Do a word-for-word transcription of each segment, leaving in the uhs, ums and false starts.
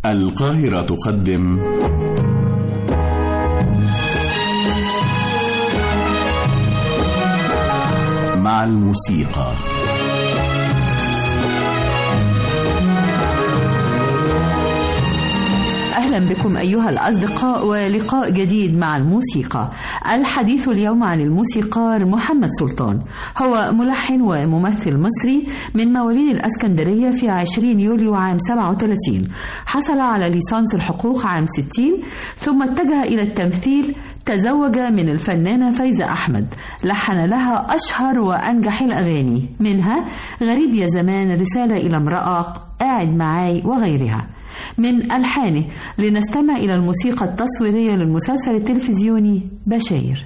القاهرة تقدم مع الموسيقى. أهلا بكم أيها الأصدقاء ولقاء جديد مع الموسيقى. الحديث اليوم عن الموسيقار محمد سلطان. هو ملحن وممثل مصري من مواليد الأسكندرية في عشرين يوليو عام سبعة وثلاثين. حصل على ليسانس الحقوق عام ستين، ثم اتجه إلى التمثيل. تزوج من الفنانة فايزة أحمد، لحن لها أشهر وأنجح الأغاني، منها غريب يا زمان، رسالة إلى امرأة، قاعد معاي وغيرها. من ألحانه لنستمع إلى الموسيقى التصويرية للمسلسل التلفزيوني بشاير.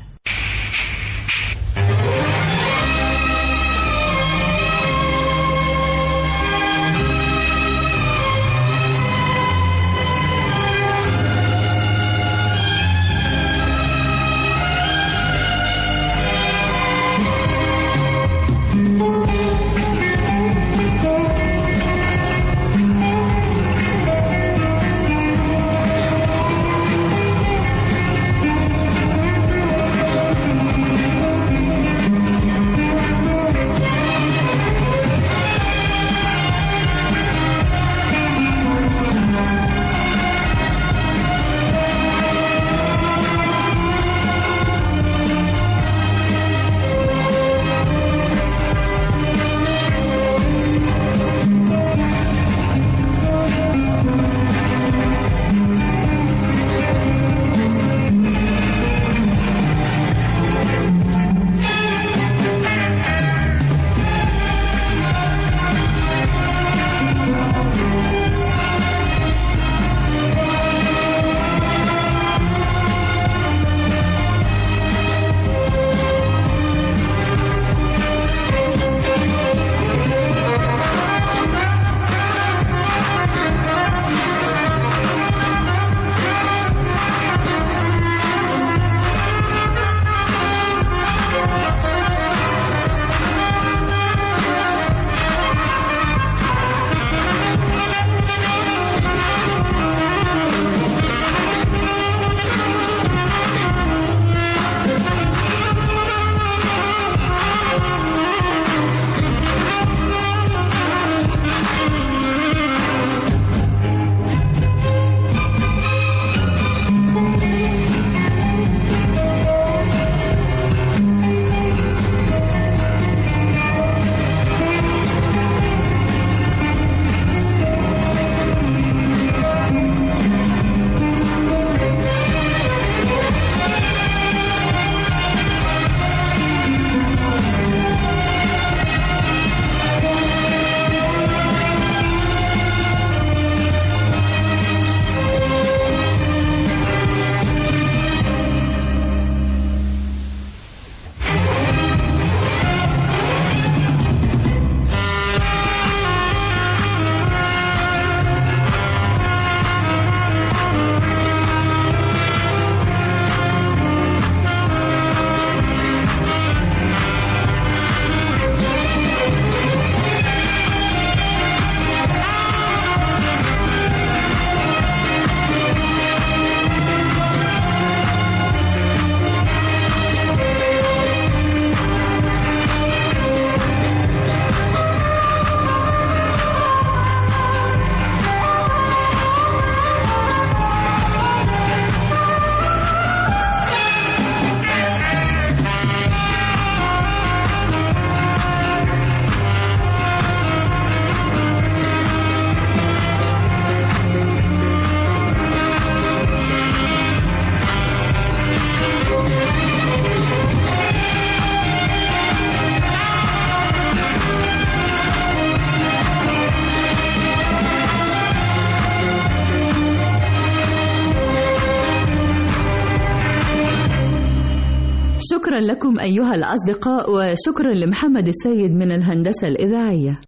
شكرا لكم أيها الأصدقاء، وشكرا لمحمد السيد من الهندسة الإذاعية.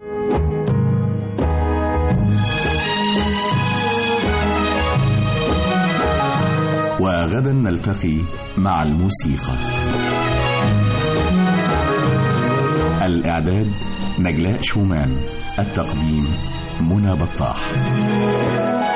وغدا نلتقي مع الموسيقى. الإعداد نجلاء شومان، التقديم منى بطاح.